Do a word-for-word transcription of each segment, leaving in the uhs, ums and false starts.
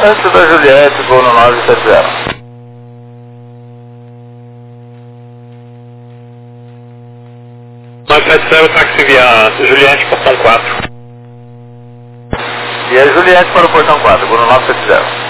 Antes da Juliette, vou no nove sete zero. nove sete zero, táxi via Juliette, portão quatro. E a Juliette para o portão quatro, vou no nove sete zero.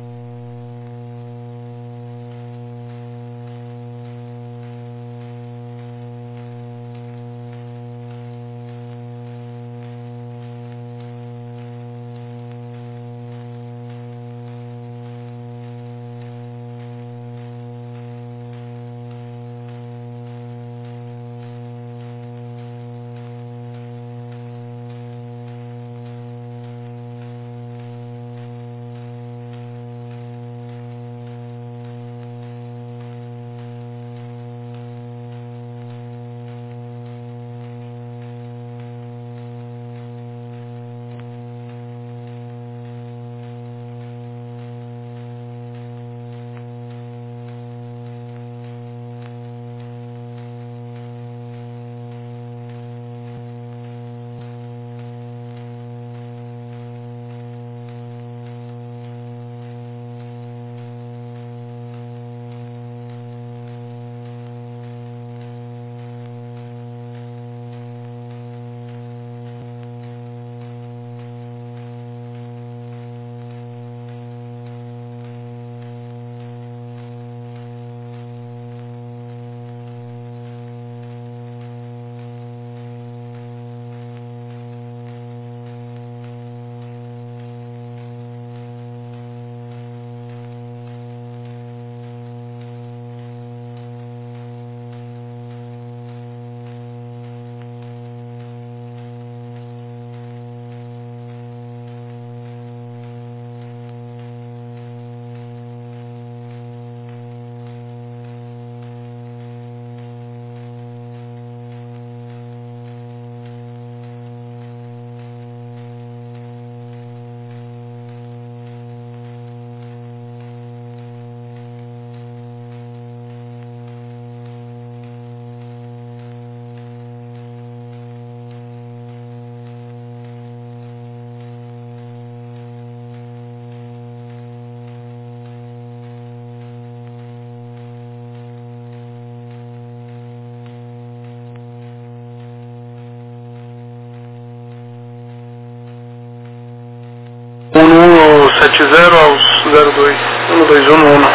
um sete zero aos zero dois, um dois um um.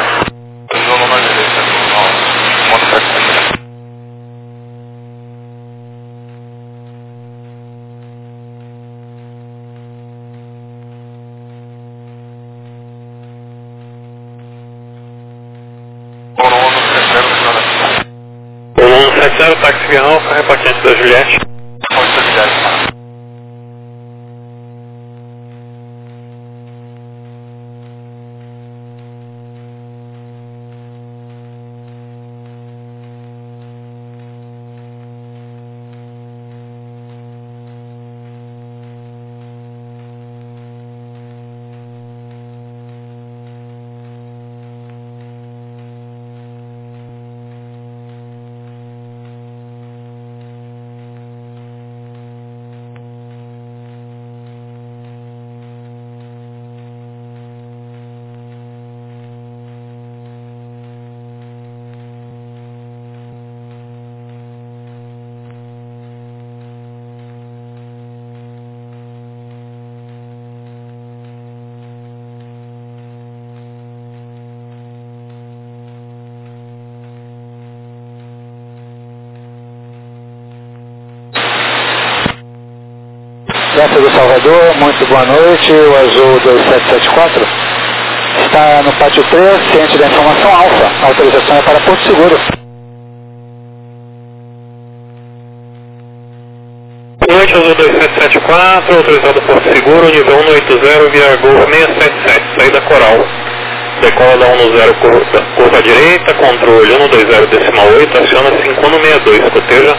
um sete zero, táxi via Alfa, repartiente da Juliette. Centro do Salvador, muito boa noite, o Azul dois sete sete quatro está no pátio três, ciente da informação Alfa, a autorização é para Porto Seguro. Boa noite, Azul dois sete sete quatro, autorizado Porto Seguro, nível um oitenta via Golf seiscentos e setenta e sete, saída Coral. Decola um zero curva, curva à direita, controle um dois zero decimal oito, aciona cinco um seis dois, coteja.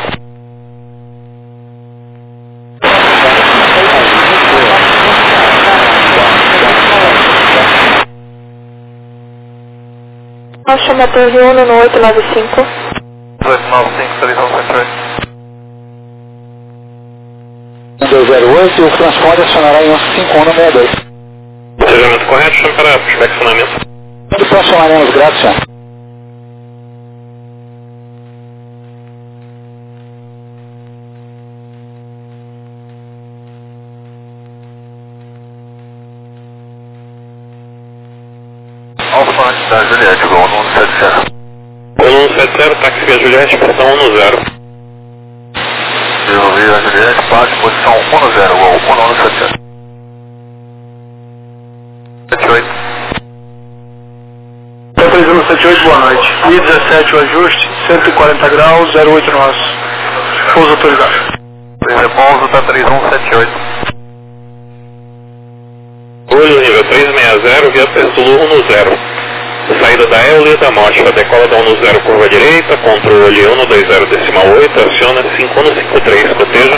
Chama Torre um no oito nove cinco. oito nove cinco, três um sete oito. um dois zero oito, o transponder acionará em um cinco um seis dois. Procedimento correto, chame para inspecionamento. Só chamaremos grátis, senhor. Alfa antes da Juliette, igual no um sete zero. um sete zero, táxi via Juliette, posição um no zero. Devolvi a Juliette, passe, posição um no zero, igual um no sete zero. sete oito. três um sete oito, boa noite. I dezessete, o ajuste, cento e quarenta graus, zero oito nosso. Pouso autorizado. Repouso, tá três um sete oito. Olho nível trezentos e sessenta, via Zulu um no zero. Saída da Euler da Mótica, decola da um no zero, curva direita, controle um no dois zero, decimal oito, aciona cinco um cinco três, coteja.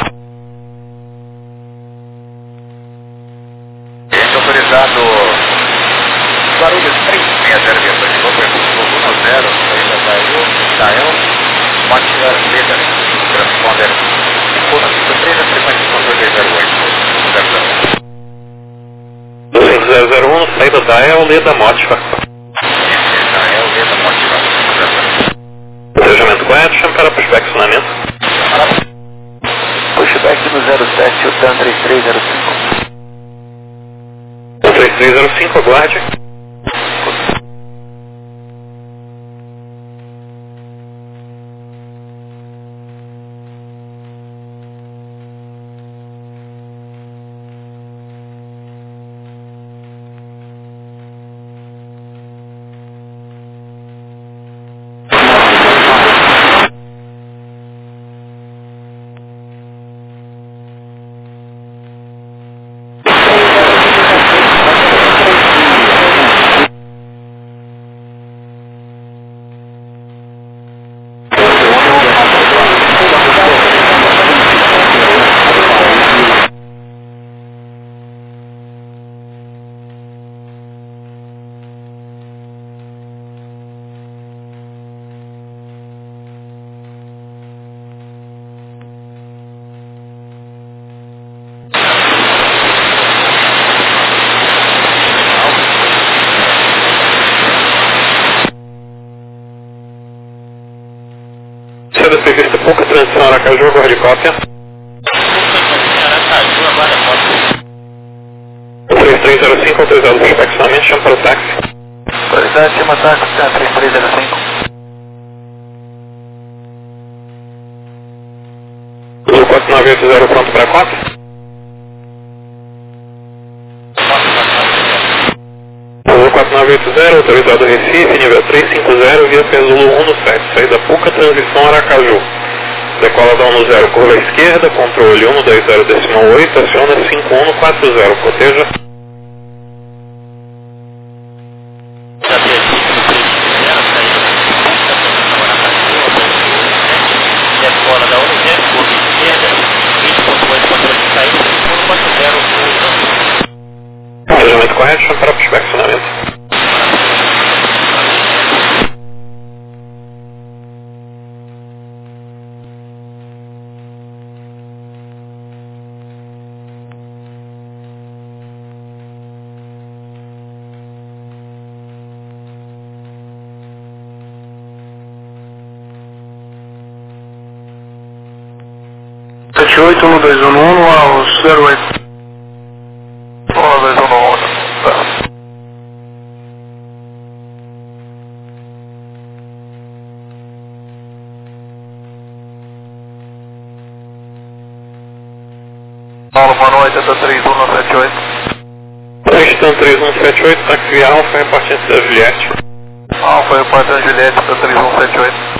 Esse autorizado Guarulhos três seis zero, um no zero, saída da Euler, da Euler, Mótica, letra, transponder cinco um cinco três, a frequência controle zero oito. cinco zero zero um, saída da Euler da Mótica. Planejamento correto, chame para inspecionamento. Pushback no zero sete, o T A N três três zero cinco. três três zero cinco, aguarde. Sendo prevista pouca transição Aracaju, aguarde cópia. três três zero cinco, autorizado para inspecionamento, chama para o táxi. Qualidade, cima táxi, T A N três três zero cinco. Zulu quatro nove oito zero, pronto para cópia. Zulu quatro nove oito zero, autorizado Recife, nível trezentos e cinquenta, via Zulu um no sete, saída pouca transição Aracaju. Decola da um no zero, curva esquerda, controle um no dois zero, decimal oito, aciona cinco um no quatro zero, coteja. Decola da um no zero, curva esquerda, vinte ponto oito, controle de saída, cinco um no quatro zero. Planejamento correto, chama para inspecionamento. sete oito, um dois um um, aos zero oito. um dois um um, tá. Paulo, boa noite, T A N três um sete oito. Tristan três um sete oito, táxi via Alfa, repartente da Juliette. Alfa, repartente da Juliette, T A N três um sete oito.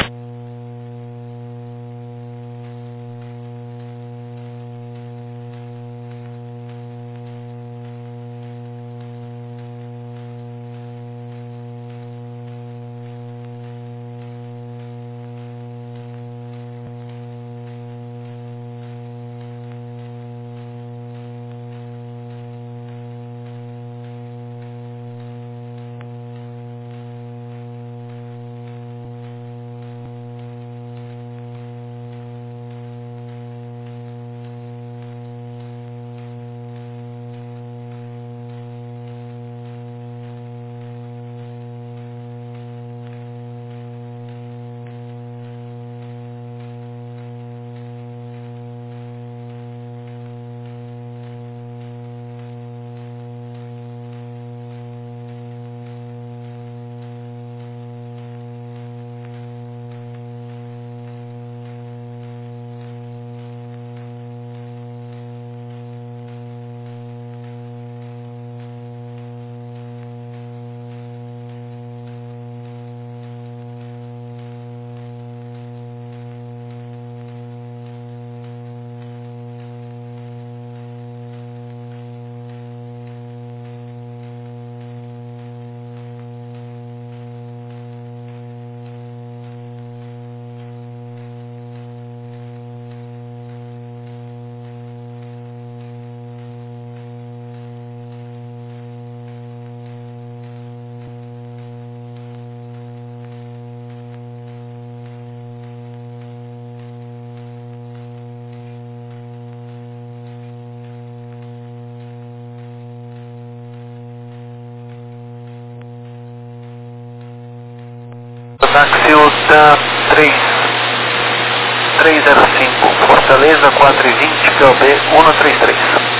três três zero cinco, Fortaleza quatro e vinte, P O B um três três.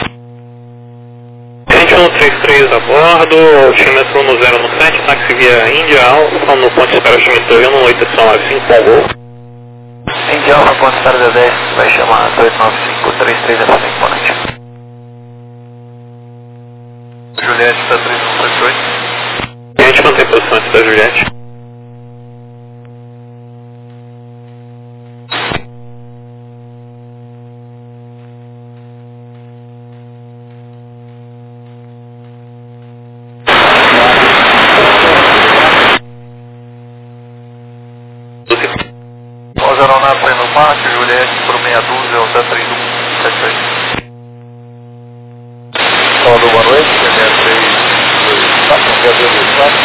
Gente um três três a bordo, altímetro um zero um sete, táxi via Índia Alfa, no ponto de espera altímetro um oito nove cinco, com voo. Índia Alfa, ponto de espera dez, vai chamar dois nove cinco três três zero cinco, boa noite. Juliette está três um sete oito. Gente mantém posição antes da Juliette. Os aeronaves aí no pátio, Juliette por meia dúzia, Alta três um sete oito. Salvador, boa noite, C M S seis dois quatro, dois quatro,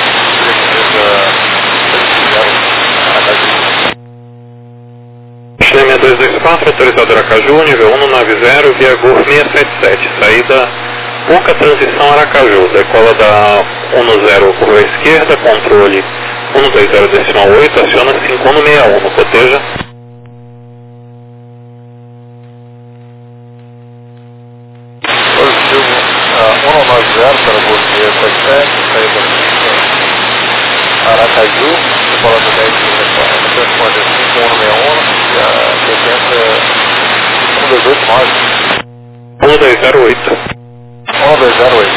C M dois dois quatro, autorizado Aracaju, nível um no nove zero, via Golf seiscentos e setenta e sete, saída Pouca Transição Aracaju, decola da um zero, curva esquerda, controle um dois zero decimal oito, aciona cinco um seis um, coteja. Positivo um nove zero para você, setenta e sete, saída Aracaju, decola do dez, responde cinco um seis um, e a frequência um dois oito nove. um dois zero oito. um dois zero oito.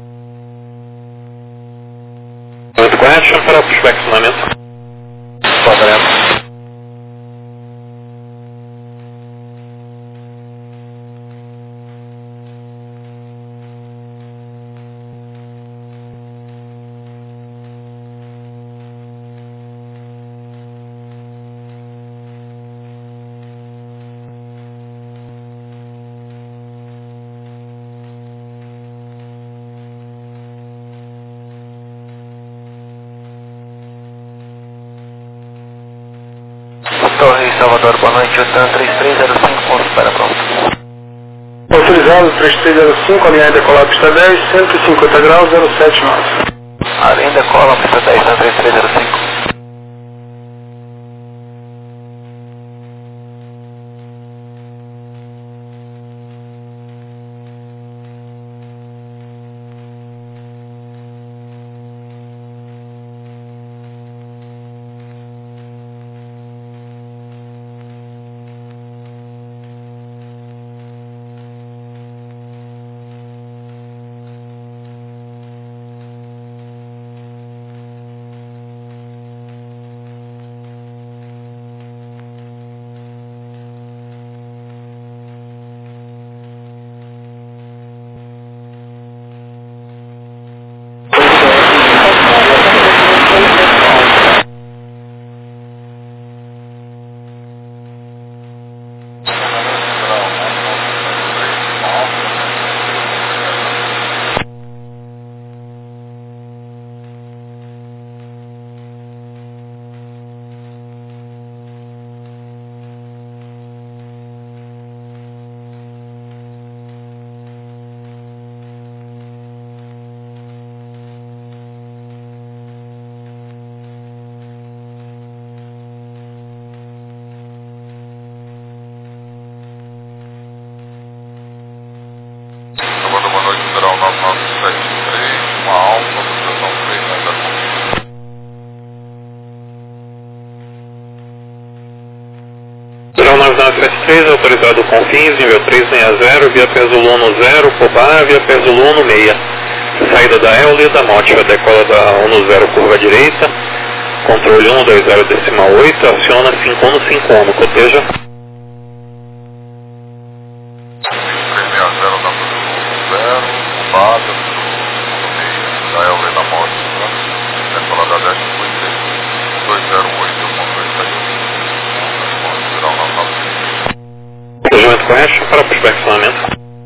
Muito correto, para o flexionamento. Quadrado. Torre Salvador, boa noite, Otan três três zero cinco, ponto espera pronto. Autorizado três três zero cinco, alinhar decolar pista dez, cento e cinquenta graus, zero sete nove. Além decola, pista dez, Otan três três zero cinco. nove nove sete três, autorizado Confins, nível três seis zero, via Pesul um zero, Pobá, via Pesul um seis. Saída da Eole da Motiva, decola da um zero, curva direita, controle um dois zero decimal oito, aciona cinco um cinco um, coteja. três seis zero da zero, base, da Eole da Motiva, decola da dez, dois zero oito, Procedimento correto para o perfeccionamento.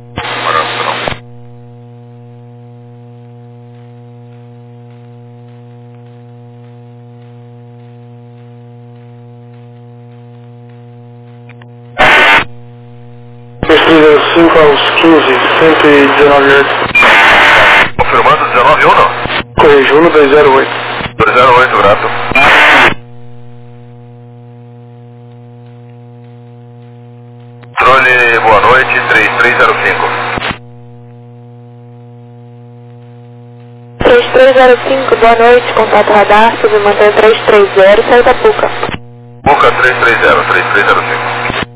três três zero cinco aos quinze, cento e dezenove oito. Confirmando dezenove um, não? Correio um dois zero oito. dois zero oito, grato. boa noite, três três zero cinco. três três zero cinco, boa noite, contato radar, submanter três três zero, saiu da Puca. Puca três três zero, três três zero cinco.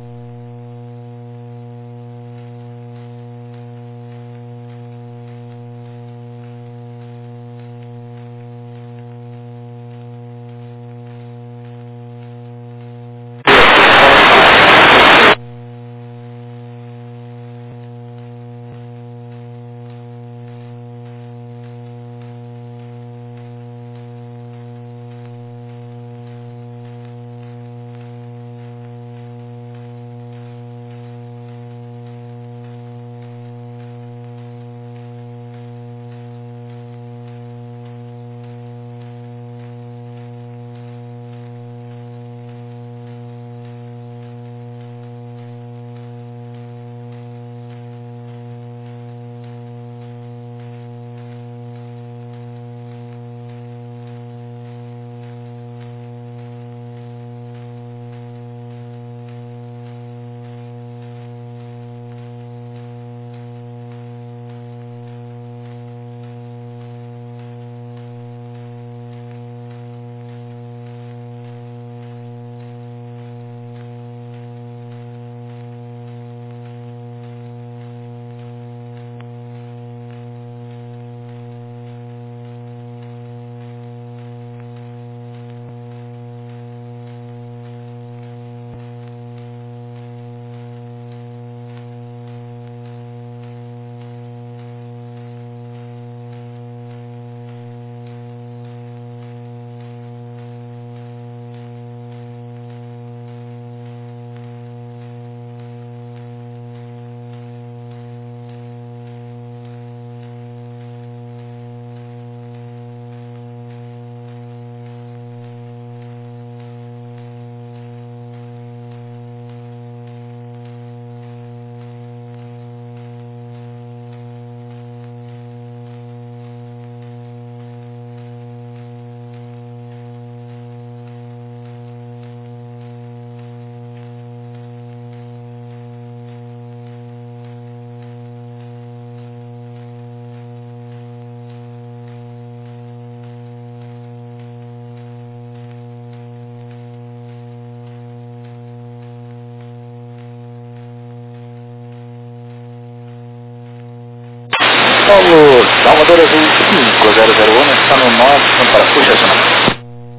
Paulo, Salvador Azul cinco zero zero um, está no norte, para Puxa, zona.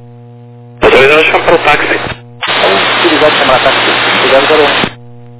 Autorizado chama para o táxi. Autorizado chamar táxi cinco zero zero um.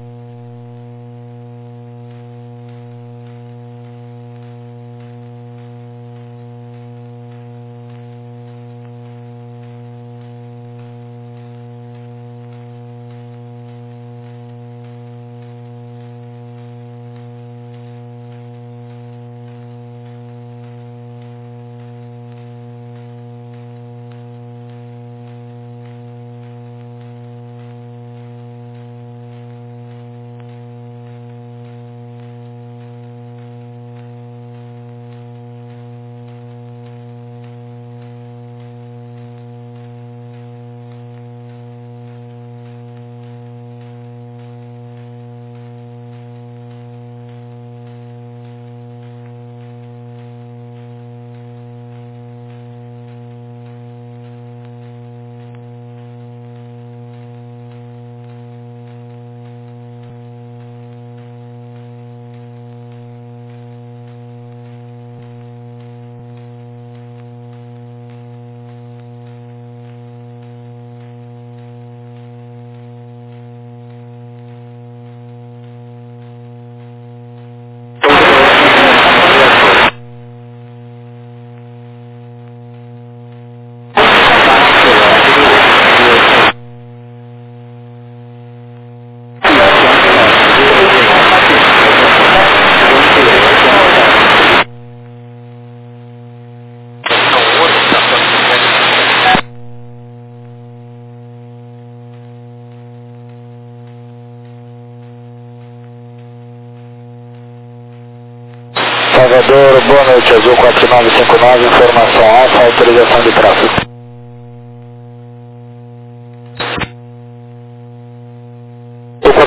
Salvador, boa noite, Azul quatro nove cinco nove, informação alfa, autorização de tráfego. O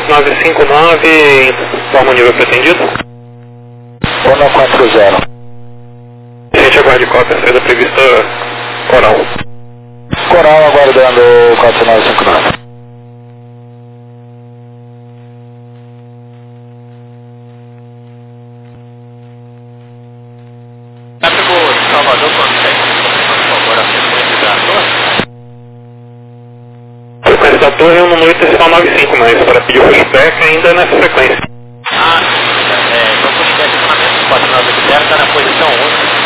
nove cinco nove, informa o nível pretendido. um quatro zero. Gente, aguarde cópia, saída prevista Coral. Coral aguardando quatro nove cinco nove. Tráfego de Salvador, consegue, por favor, a frequência da torre? Frequência da torre é um número decimal nove cinco, mas para pedir o pushback ainda é nessa frequência. Ah, é, então por estacionamento quatro nove zero está na posição um.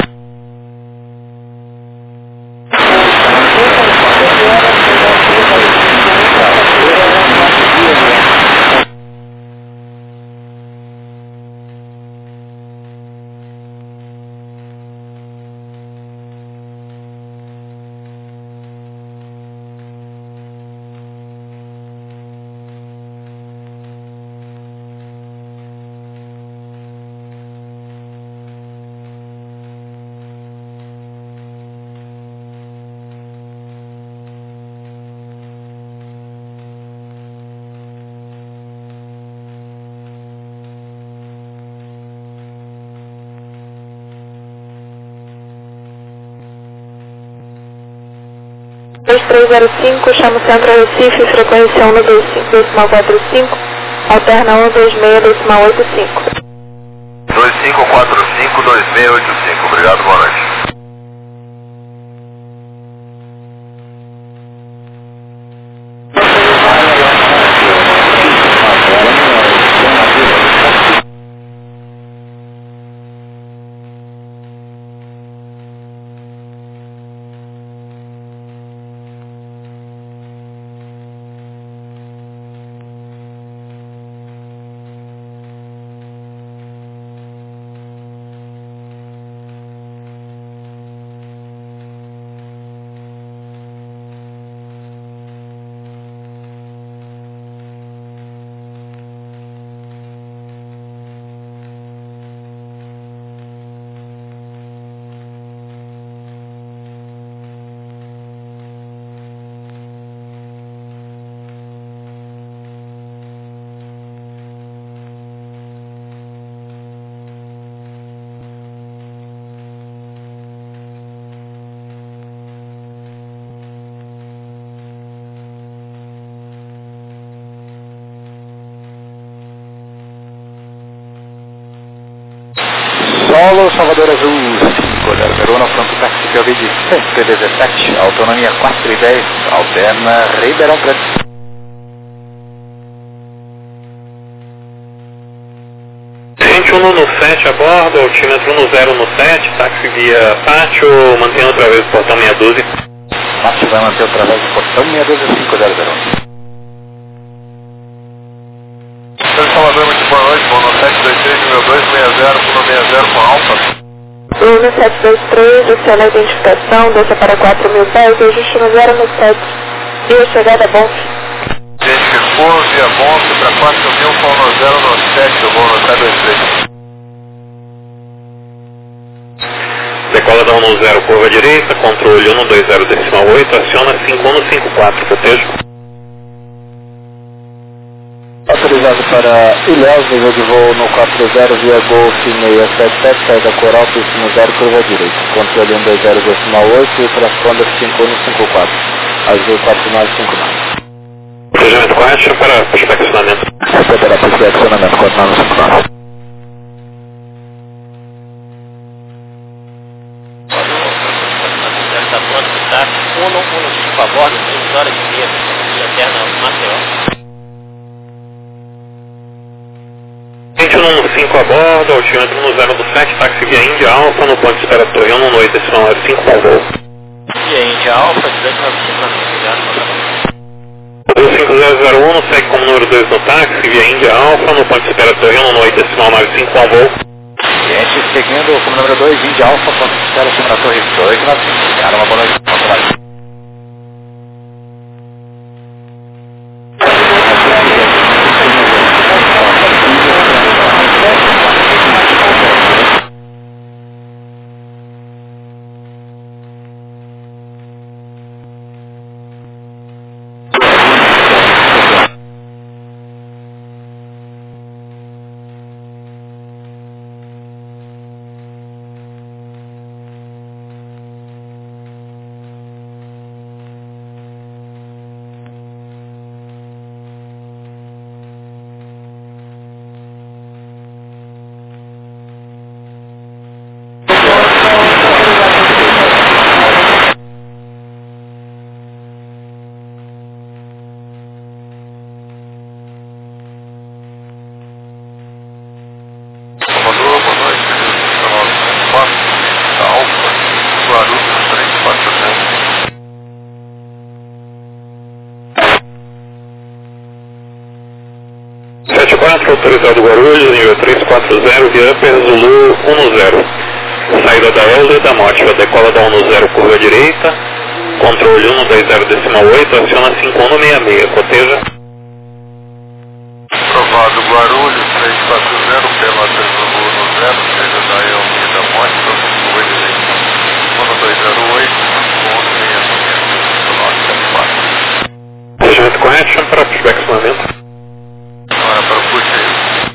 dois três zero cinco, chama o Centro Recife, frequência um dois cinco decimal quatro cinco, alterna um dois seis decimal oito cinco. dois cinco quatro cinco dois seis oito cinco, obrigado, boa noite. Solo Salvador Azul cinco zero zero, no fronto táxi P O V de cento dezessete, autonomia quatro e dez, alterna Ribeirão Preto. Gente um no sete a bordo, altímetro um zero no sete, táxi via pátio, mantém outra vez o portão meia dúzia. Pátio vai manter através do portão seis dois cinco zero zero. Salvador, muito boa noite, vou no sete dois três número dois seis zero, por seis zero com Alfa. Luna sete dois três, oficial a identificação, desça para quatro mil pés, ajuste no zero no sete, via chegada bom. Identificou via Bonfe para quatro mil com no zero no sete, eu vou no sete dois três. Decola da um no zero, curva direita, controle um dois zero decimal oito, aciona cinco um cinco quatro, proteja. Autorizado para Ilhéus, nível de voo no quatro zero via Golf seis sete sete, saída Coral, piscina zero, curva direita. Controle um dois zero decimal oito e transponder cinco um cinco quatro, azul quatro nove cinco nove. Protejamento correto para pushback-acionamento. Poderá pushback-acionamento quatro nove cinco nove. Está pronto para estar um no cinco a bordo, três horas e meia, e alterna Maceió. Gente um cinco a bordo, altímetro um zero do sete, táxi via Índia Alfa, no ponto de espera Torre um oito decimal cinco para voo. Via Índia Alfa, dezoito nove cinco nove, obrigado. dois cinco zero zero um, segue como número dois no táxi, via Índia Alfa, no ponto de espera Torre um oito decimal nove cinco para voo. Gente, seguindo como número dois, Índia Alfa, ponto de espera acima da Torre dois nove cinco. Cara, uma boa noite, bom trabalho. autorizado Guarulhos, nível trezentos e quarenta, via Upper Zulu um zero. Saída da Elder da Motiva, decola da um zero, curva direita, controle um dois zero decimal oito, aciona cinco um seis seis, coteja. Aprovado Guarulhos, trezentos e quarenta, pela Upper Zulu um zero, saída da Elder da Motiva, curva direita, um dois zero oito, um seis seis, nove sete quatro. Regimento correto, chama para pushback estacionamento. Agora para o push aí.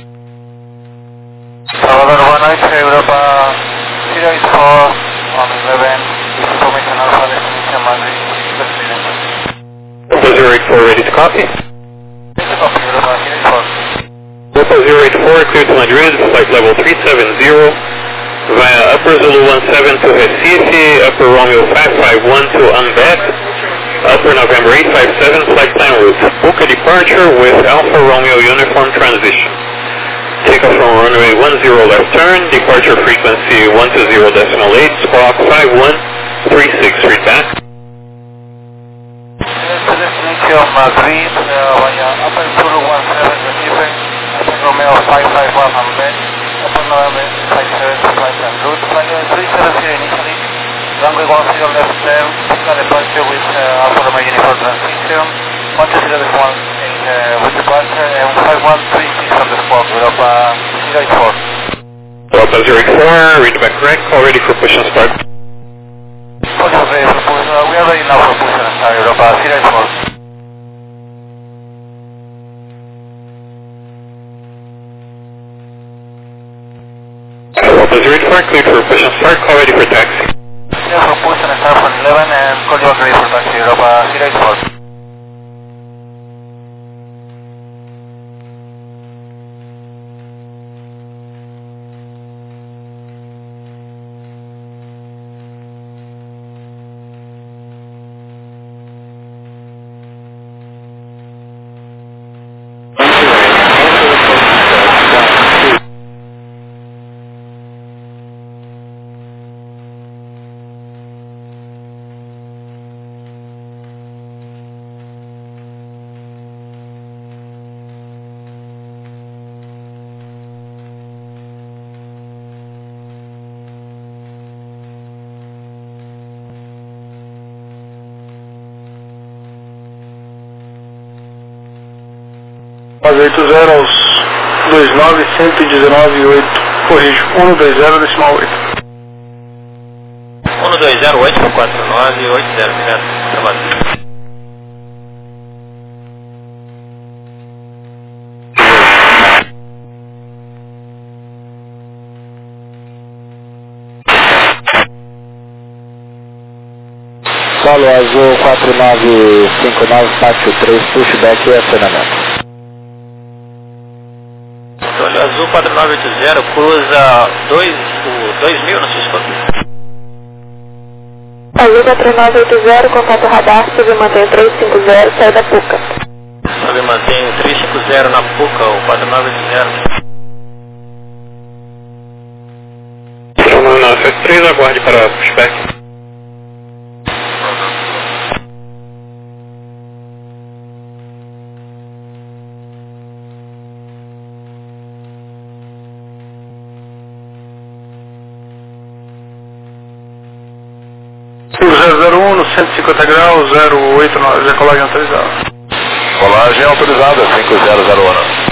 Salvador, boa noite, Europa zero eight four on eleven, with information Alpha destination Madrid, President. Delta zero eight four ready to copy. This is copy, Europa zero eight four. Delta zero eight four clear to Madrid, flight level three seven zero, via Upper Zulu one seven to Recife, Upper Romeo five five one to Ambed, Upper November eight five seven, flight time route. Book a departure with Alpha Romeo uniform transition. Takeoff from runway one zero left turn, departure frequency one two zero decimal eight, squawk five one three six, read back. Destination Madrid, uh, via Upper Zulu one seven, Recife, Upper Romeo five five one Ambed, Upper November eight five seven, flight and route, flight three seven zero initially, runway one zero left turn, pick a departure with uh, Alpha Romeo uniform transition, one two zero decimal eight uh, with departure, and five one three six on the squawk, Europa zero eight four. Delta zero eight four, read back correct, all ready for push and start. Positive, ready for push, uh, we are ready now for push and start, Europa zero eight four. Delta zero eight four, cleared for push and start, call ready for taxi. Clear for push and start from eleven and call you back ready for taxi, Europa zero eight four. oito zero aos dois nove, cento e dezenove, oito, corrijo, um dois zero decimal oito. um dois zero oito quatro nove oito zero, obrigado. Trabalho. Solo Azul quatro nove cinco nove, Táxi três, pushback e acionamento. Solo Azul quatro nove oito zero, cruza dois mil no Cisco. Azul quatro nove oito zero, contato radar, submantém três cinco zero, sai da Puca. Submantém três cinco zero na Puca, o quatro nove oito zero. nove nove sete três, aguarde para pushback. zero zero um no cento e cinquenta graus, zero oito nove, decolagem autorizada. Colagem autorizada, cinco zero zero um.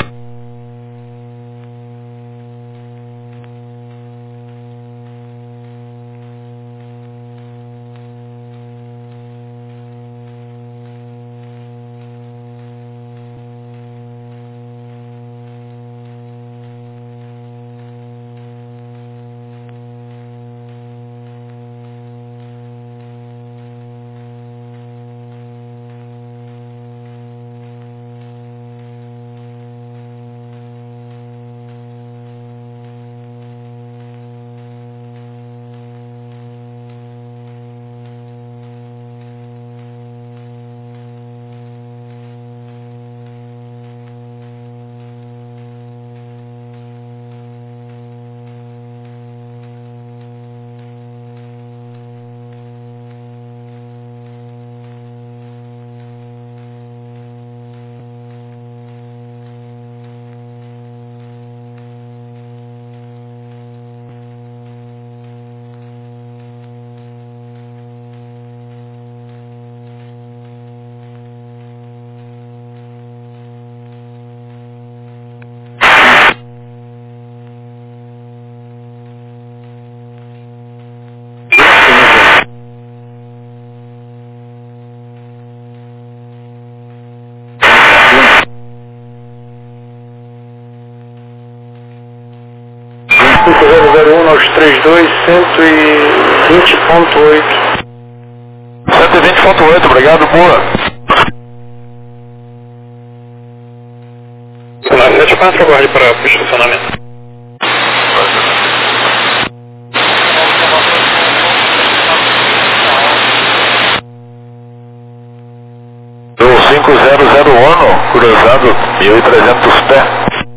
zero um nove três dois, cento e vinte ponto oito. cento e vinte ponto oito, obrigado, boa. Solar sete quatro, aguarde para o estacionamento. Do cinco zero zero um, cruzado mil e trezentos pé.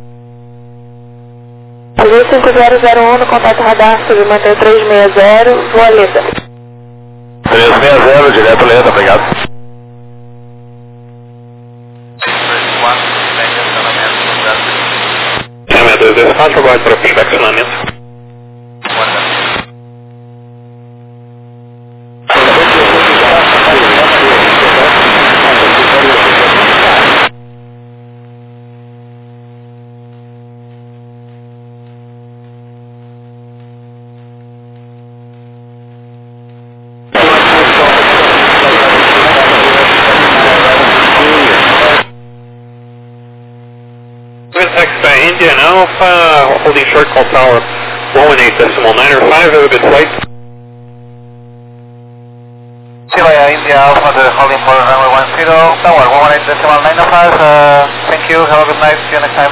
cinco zero zero um, no contato radar, submanter trezentos e sessenta, voa Leda. trezentos e sessenta, direto Leda, obrigado. Chama dois dois quatro, aguarde para o estacionamento. Indian Alpha, holding short call tower one one eight decimal nine or five, have a good flight. Chile, India Alpha, the holding for runway one zero, tower one one eight decimal nine or five, uh, thank you, have a good night, see you next time.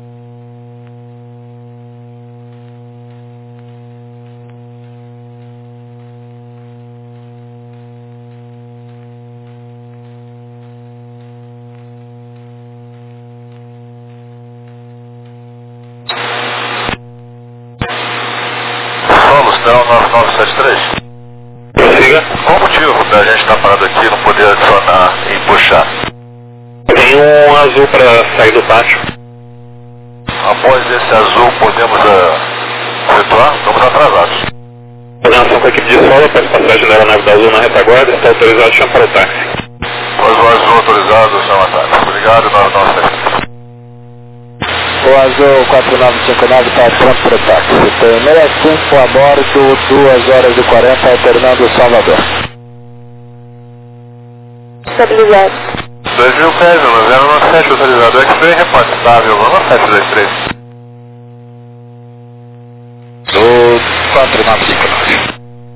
Então, nove nove sete três. Prossiga. Qual o motivo da gente estar parado aqui e não poder adicionar e puxar? Tem um azul para sair do pátio. Após esse azul, podemos uh, efetuar? Estamos atrasados. Coordenação com a equipe de solo, peço passagem da aeronave da Azul na retaguarda, está autorizado, chama para o táxi. Após o azul autorizado, chama táxi. Obrigado, nove nove sete três. O Azul quatro nove cinco nove está pronto para o táxi. Tem sessenta e cinco a bordo, duas horas e quarenta, alternando Salvador. Estabilizado. dois mil pés, zero nove sete autorizado. X-Ray, repórter estável, nove sete dois três. Do quatro nove cinco nove.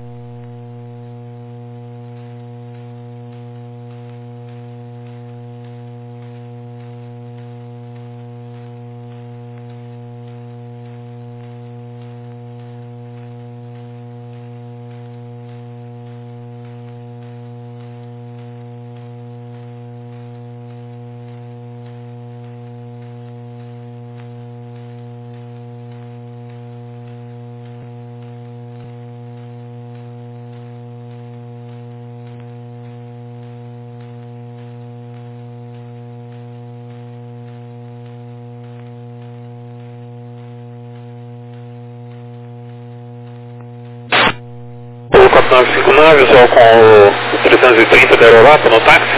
quatro nove cinco nove, só com o trezentos e trinta da Europa no táxi.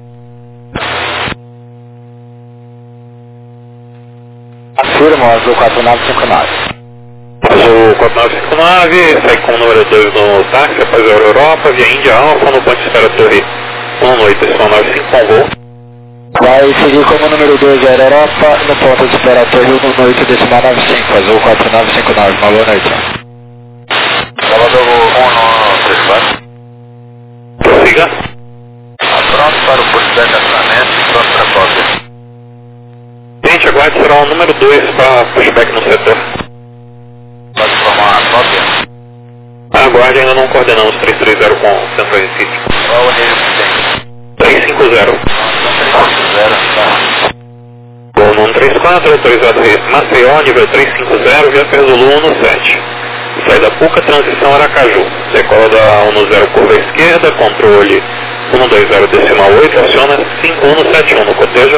Afirma o Azul quatro nove cinco nove. Azul quatro nove cinco nove, segue com o número dois no táxi, após a Europa, via Índia Alpha, no ponto de espera Torre um oito, decimal nove cinco com voo. Vai seguir como número dois Aero Europa, no ponto de espera Torre um oito, decimal nove cinco, Azul quatro nove cinco nove, uma boa noite. Salvador um nove três quatro. Prossiga. Pronto para o pushback de acionamento e pronto para a cópia. Gente, aguarde, será o número dois para pushback no setor. Pode formar a cópia? Aguarde, ainda não coordenamos três três zero com o Centro Recife. Qual o nível que tem? três cinco zero. três cinco zero, tá. Gol no um três quatro, autorizado Maceió, nível três cinco zero, via Zulu um um sete. Saída Puca, transição Aracaju. Decola da um zero, curva esquerda, controle um dois zero decimal oito, aciona cinco um sete um no cotejo.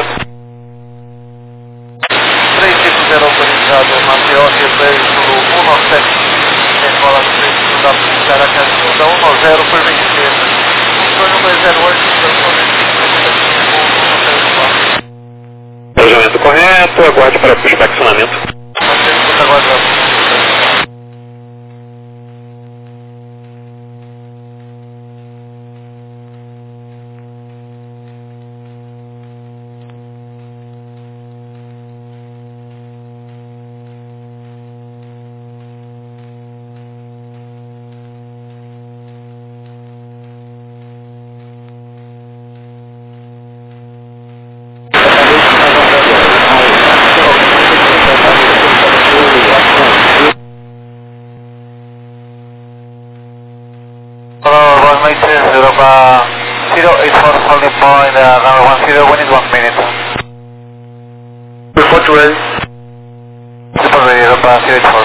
três cinco zero autorizado, Maceió, replay Zulu um nove sete. Decola do três cinco da Puca, Aracaju, da um zero, curva esquerda. Controle um dois zero oito, Planejamento correto, aguarde para pushback-acionamento. agora. more in the runway one zero, we need one minute. Report ready. Report ready, Europa zero eight four.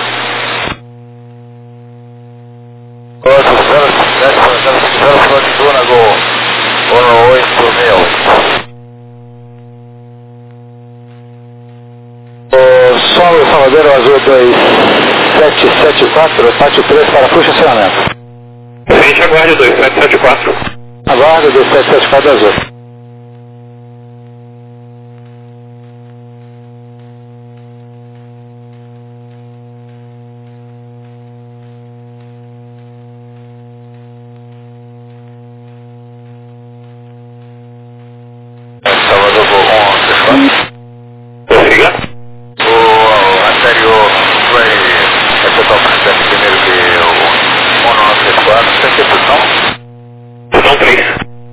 Oito zero sete zero zero front Duna Go um oito seis oito. Solo Salvador Azul dois sete sete quatro, pátio três para puxa acionamento. Frente, aguarde dois sete sete quatro. Aguarde dois sete sete quatro Azul. Salvador Go um seis quatro. Prossiga. O anterior vai ser totalmente primeiro que o um nove seis quatro, tem que posição? Posição três.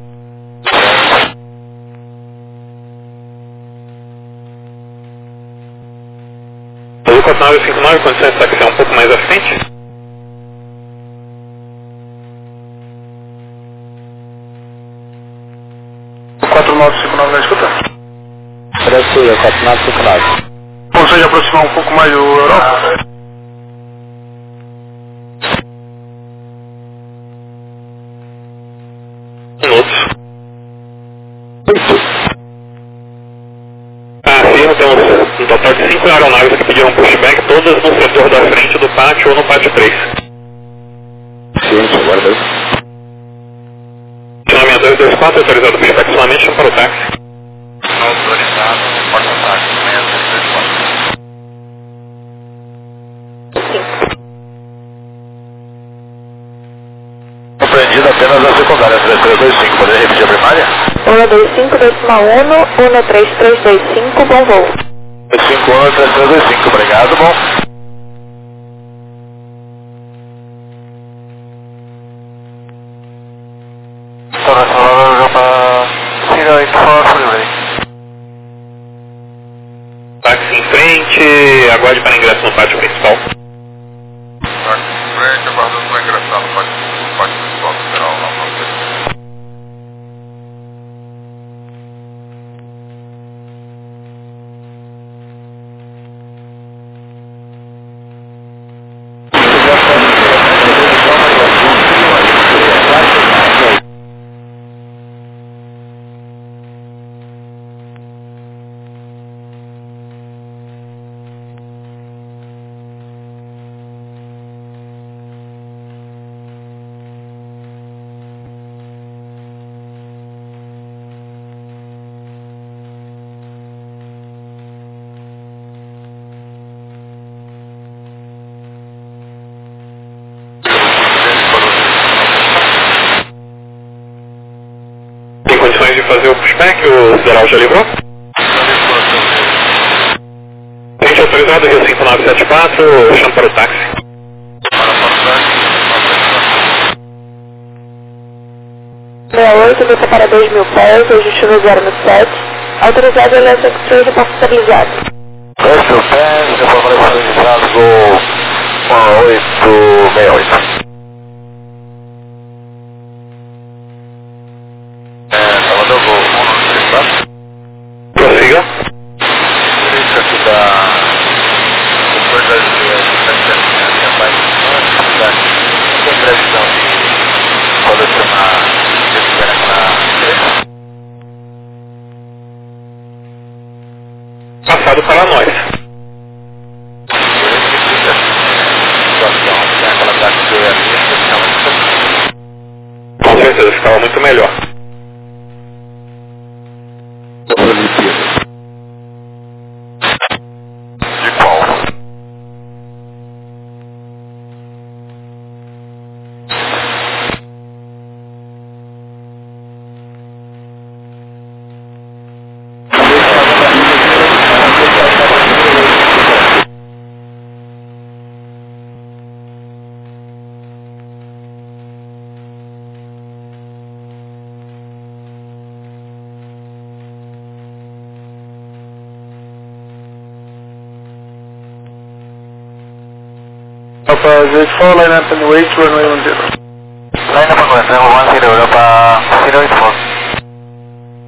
Azul quatro nove cinco nove, condições de taxi um pouco mais à frente. quatro nove cinco nove na escuta? Brasília, quatro nove cinco nove. Consegue aproximar um pouco mais do Europa? Minutos. Ah, sim, temos um total de cinco aeronaves que pediram pushback, todas no setor da frente do pátio ou no pátio três. Ciente, aguarda. Estacionamento dois dois quatro, autorizado pushback, estacionamento, chama para o táxi. Autorizado, porta-táxi, seis seis dois quatro. Compreendido apenas a secundária três três dois cinco, poderia repetir a primária? um dois cinco, decimal um, um três três dois cinco, bom voo. dois cinco um três três dois cinco, obrigado, bom. Torre Salvador, Europa zero eight four, fully ready. Táxi em frente, aguarde para ingresso no pátio principal. Táxi em frente, aguardando para ingressar no pátio principal federal, lá para você. Tem condições de fazer o pushback? O federal já livrou? Frente autorizado, Rio cinco nove sete quatro, chama para o táxi. sessenta e oito, desça para dois mil pés, ajuste no zero no sete. Autorizado Electric Trade para estabilizado. dois mil pés, informação estabilizado do um oito seis oito. É, Salvador Go um nove seis quatro. Prossiga. Direito aqui da... Depois das minha página, tem previsão de colecionar esse na... Passado para nós. Com certeza, ficava muito melhor. De qual? Alpha zero four, line up and wait, runway one zero. Line up and wait, runway one zero, Europa zero eight four.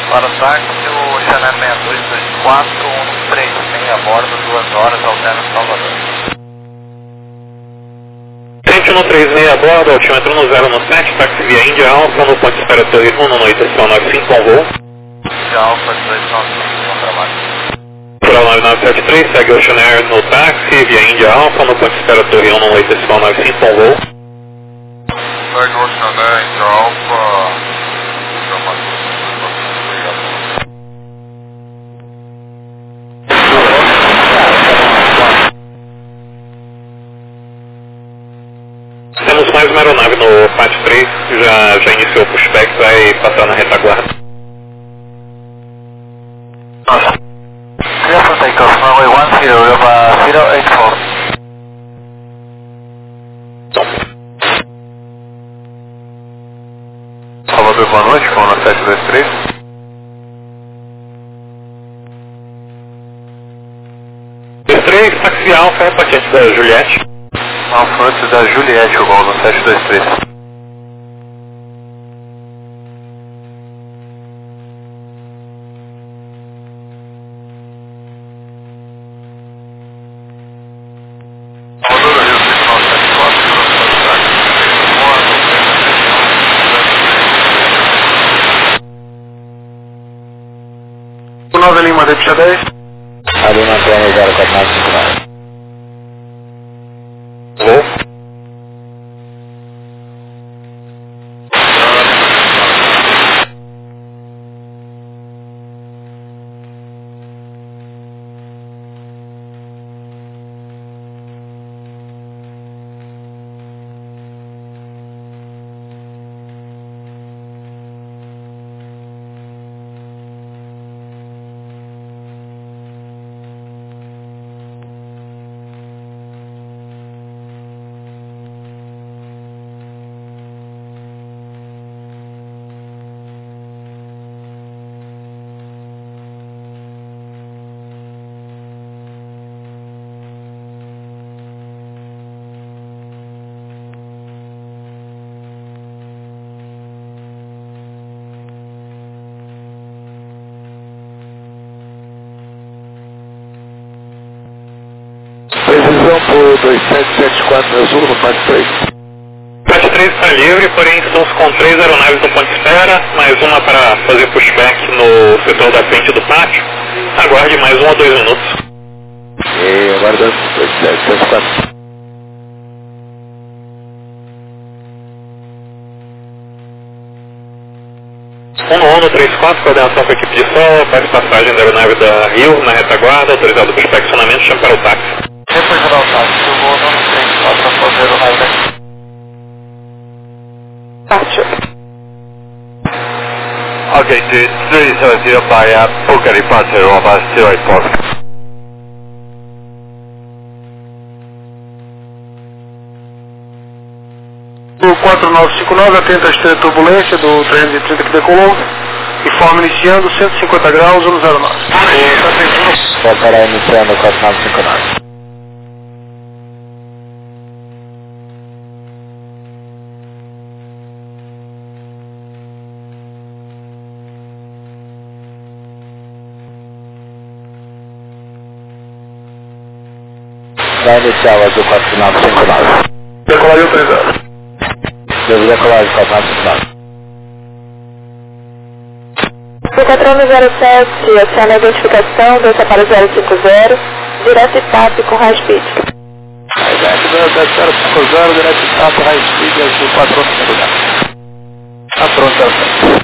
Para o táxi, o Chanel seis dois dois quatro um três seis a bordo, duas horas, alterna Salvador. Frente um três seis a bordo, altímetro no zero no sete, táxi via Índia Alfa, no ponto de espera Torre um, no Itação nove cinco, com voo. Índia Alfa dezoito nove cinco, com trabalho. Para nove nove sete três, segue o Chanel no táxi via Índia Alfa, no ponto de espera Torre um, no Itação nove cinco, com voo. Segue o Chanel, Índia Alfa. Temos mais uma aeronave no Pátio três, já, já iniciou o pushback, vai passar na retaguarda. Clear for takeoff, runway one zero, Lima zero eight four. Salvador, boa noite, com a sete dois três. três, táxi Alfa, repatente da Juliette. Alfa antes da Juliette, o voo no sete dois três. nove Lima, Deputy dez. Ali na Antônio zero quatro nove cinco nove. Voo. Previsão por dois sete sete quatro azul no Pátio três. Pátio três está livre, porém estamos com três aeronaves no ponto de espera, mais uma para fazer pushback no setor da frente do pátio. Aguarde mais um ou dois minutos. E aguardando dois sete sete quatro. um no um no três quatro, coordenação com a equipe de sol, faz passagem da aeronave da Rio na retaguarda, autorizado para o inspecionamento, chame para o táxi. Depois geral táxi, o voo no três quatro para fazer o raio. Pátio. Okay, to three seven zero by uh, Boca departure of uh, zero eight four. O quatro nove cinco nove atenta a esteira de turbulência do trezentos e trinta que decolou. Informe iniciando cento e cinquenta graus no zero nove. Só para iniciando quatro nove cinco nove. Vai iniciar o azul quatro nove cinco nove. Decolaria autorizado. Devo decolar de quatro nove cinco nove. O quatro um zero sete, aciona a identificação, desça para o zero cinco zero, direto e T A P com high speed. zero cinco zero, direto e T A P, high speed, azul quatro um cinco zero. Tá pronto, tá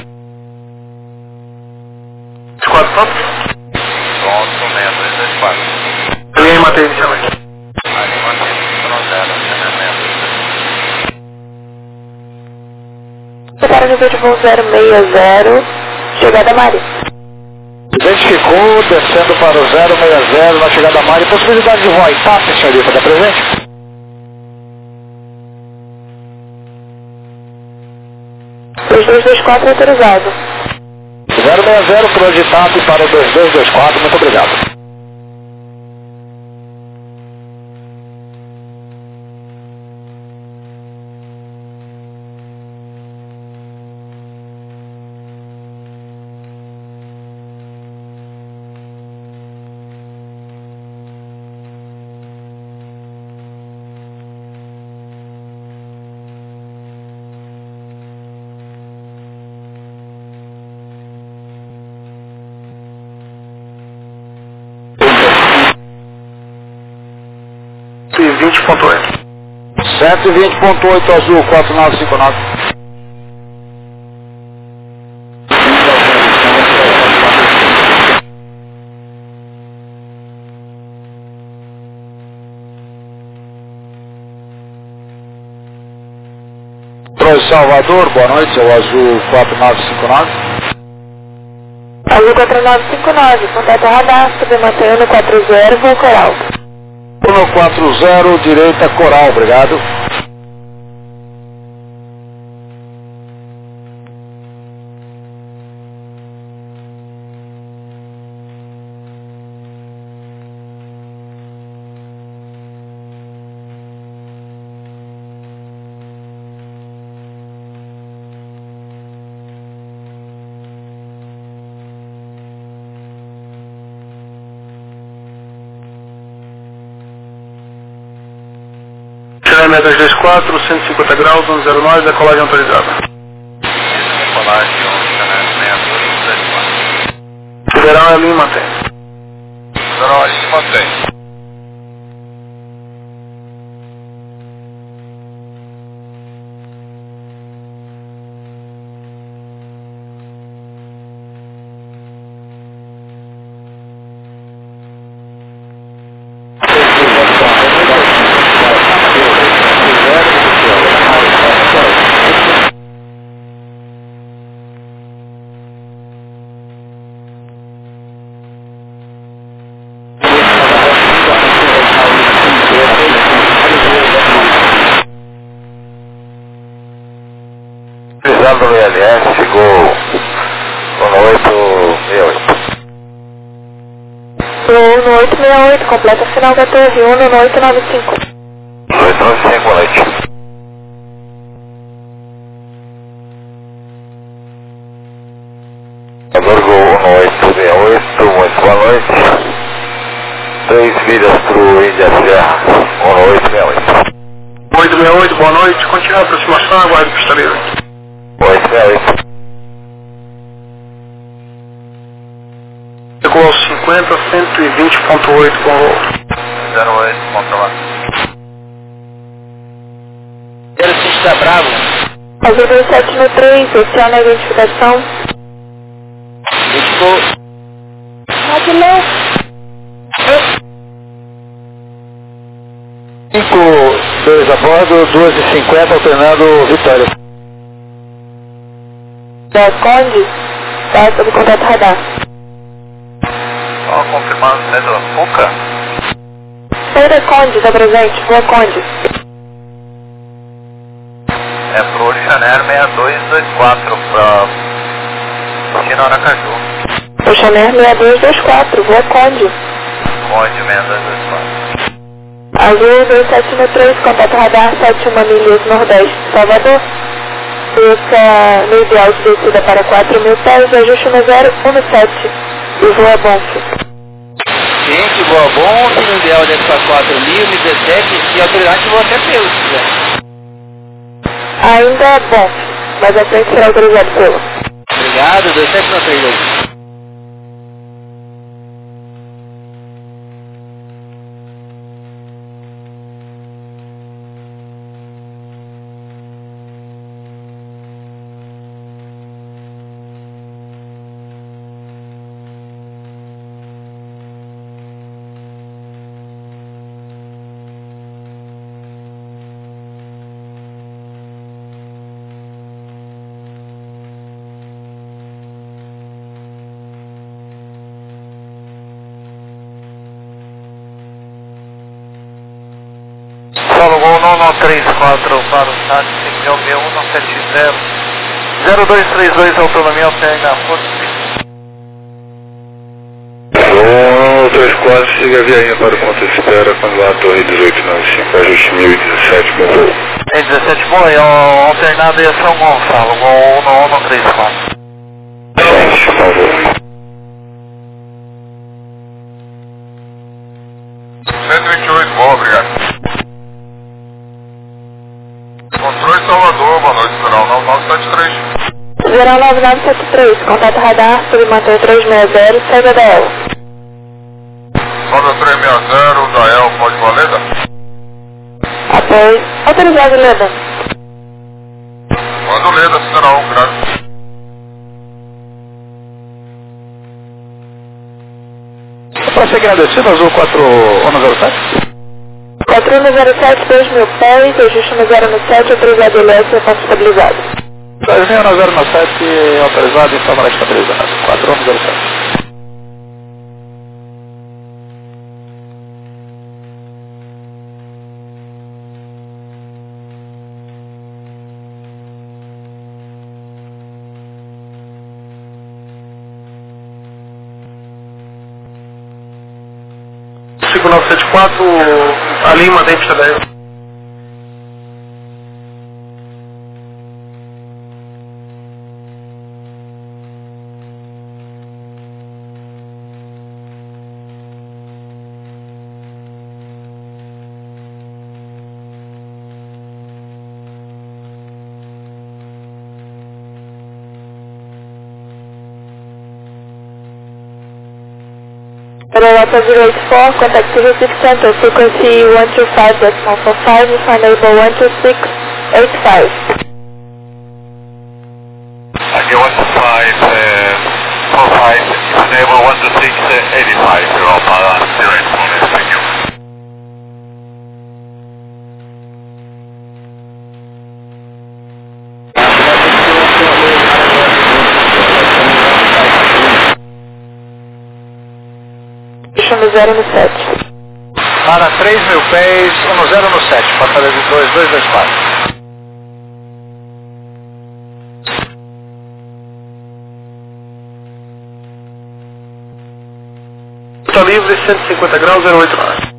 quatro pronto? Pronto, meia dois dois quatro. Linha em matéria inicialmente. Ali mantém no zero, meia dois dois. Prepara nível de voo zero seis zero, chegada marítima. Identificou, descendo para o zero seis zero na chegada Mari. Possibilidade de voar em T A P, senhorita, está presente? dois dois dois quatro autorizado. zero seis zero, por de T A P para o dois dois dois quatro, muito obrigado. e vinte ponto oito. cento e vinte ponto oito azul, quatro nove cinco nove. Pro Salvador, boa noite, é o azul quatro nove cinco nove. Azul quatro nove cinco nove, contato radar, submantenha no quatro zero, voo coral. No quatro zero, direita coral, obrigado. Chile dois dois quatro, cento e cinquenta graus, cento e nove, decolagem autorizada. Decolagem, Chanel sessenta e dois, trinta e quatro. Federal é Lima, mantém. Federal é Lima, mantém. Utilizando o L S, chegou no oito seis oito. Voo no oito seis oito, completa final da torre um no oito nove cinco. oito nove cinco, boa noite. Aborgo um oito seis oito, muito boa noite. Três milhas para o Índia Serra, um oito seis oito. oito seis oito, boa noite. Continua a aproximação, aguarde o pistolero. oito seis oito. Chegou aos cinquenta, cento e vinte ponto oito com voo. zero oito, controlado. zero cinco da Bravo. Azul dois sete no três, aciona a identificação. Ficou. Radilão. cinco dois a bordo, duas e cinquenta, alternando Vitória. Da Conde, tá sob contato radar. Só confirmando o centro da Fuca. Feira Conde, tá presente, Rua Conde. É pro Chanel seis dois dois quatro pra China Aracaju. O Chanel seis dois dois quatro, Rua Conde. Conde seis dois dois quatro. Azul dois sete no três, contato radar sete um milhas nordeste, Salvador. Desça no ideal de descida para quatro mil pés, ajuste no zero um sete e voa Bonf. Gente, boa bom, no ideal desse para quatro mil, me dezessete e autoridade vou até pelo, se quiser. Ainda é Bonf, mas a frente será autorizado pelo. Obrigado, dois sete no três aí. Solo Gol nove três quatro para o SAT cinco mil cento e setenta, zero dois três dois, autonomia alterna, Força um três quatro, siga a viagem para o ponto de espera, quando lá a torre dezoito noventa e cinco, ajuste mil e dezessete, bom voo. É dezessete, bom, é alternado e São Gonçalo, Gol nove três quatro. Gente, por favor. cento e vinte e oito, bom, obrigado. Controle Salvador, boa noite, Federal nove nove sete três. Federal nove nove sete três, contato radar, submanter trezentos e sessenta, saída da E L. Roda trezentos e sessenta, da E L, pode valer, da? Autorizado, Leda. Manda o Leda, sinal um, graças. Para ser agradecido, Azul quatro um zero sete. quatro um zero sete, dois mil pés, ajuste no zero no sete, autorizado L S, ponto estabilizado. dois mil no zero no sete, autorizado e câmara estabilizada. quatro um zero sete. cinco nove sete quatro, a Lima, tem pista dez. Aerolapa zero eight four, contact Recife Center, frequency one two five point four five, enable one two six eight five. Aqui one two five four five, enable one two six eight five, Europa zero eight four, thank you. No zero no sete. Para três mil pés, um zero no sete, Fortaleza dois dois dois quatro. Está livre, cento e cinquenta graus, zero oito nove.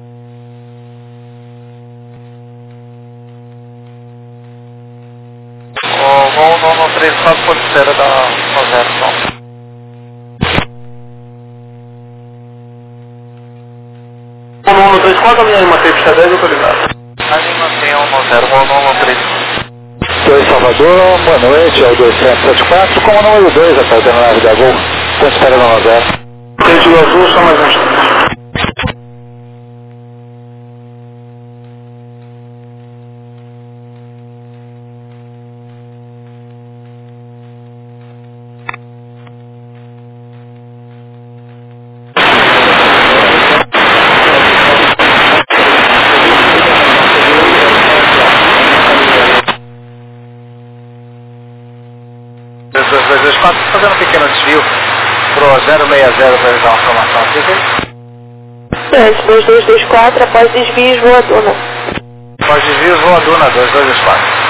O voo no três quatro ponto zero da zero, então. um um dois quatro, a minha Lima, tem pista dez, autorizado. Ali mantém um no zero, voo no três. dois Salvador, boa noite, é o dois sete sete quatro, como número dois, até o terminal da Gol, estou esperando no zero. Três do Azul, só mais um instante. dois dois dois quatro, fazendo um pequeno desvio pro zero seis zero para dar uma informação aqui. Antes, dois dois dois quatro, após desvios, voa Duna. Após desvios, voa Duna dois dois dois quatro.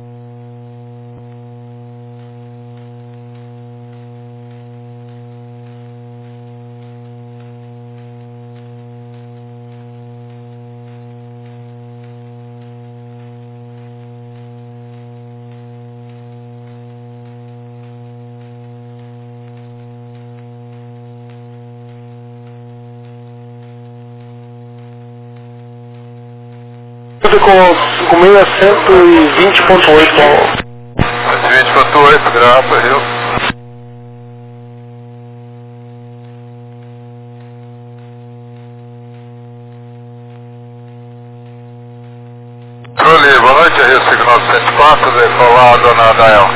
Ficou cinco mil cento e vinte ponto oito. cento e vinte ponto oito, graças, viu? Trulli, boa noite, Rio cinco nove sete quatro, decolar a dona Dael.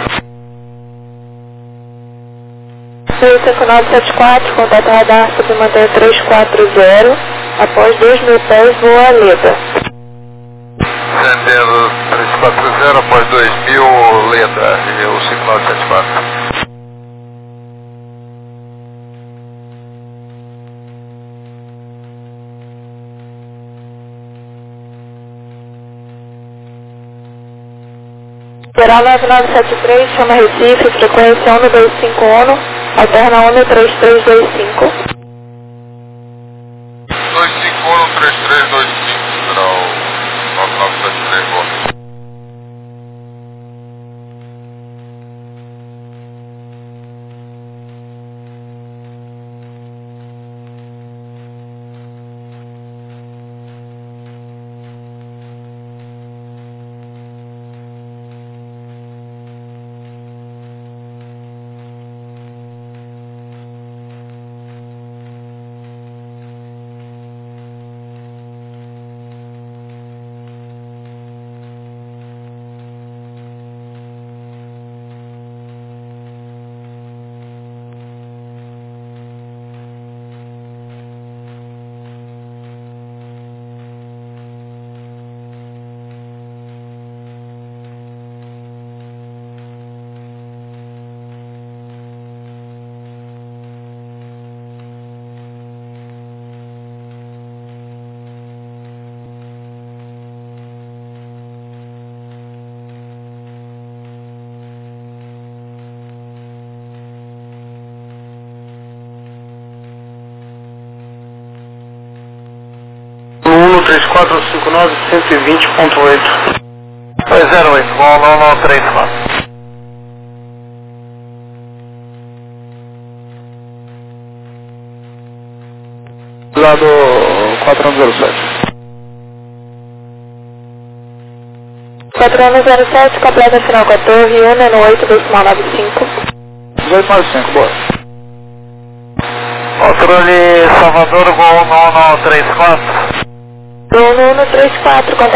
Rio cinco nove sete quatro, contato radar submanter três quatro zero, após dois mil pés, voa Leda. Entendendo três quatro zero, após dois mil, Leda, Rio cinco nove sete quatro. Geral nove nove sete três, chama Recife, frequência um dois cinco um, alterna um três três dois cinco. dois cinco um três três dois cinco, grau nove nove sete três, boa. três quatro cinco nove, cento e vinte ponto oito. dois zero oito, um um um três quatro. Lado quatro um zero sete. quatro um zero sete, completa final com a torre, um no oito, decimal nove cinco. dezoito nove cinco, boa. Controle Salvador, um um um três quatro. um um um três quatro,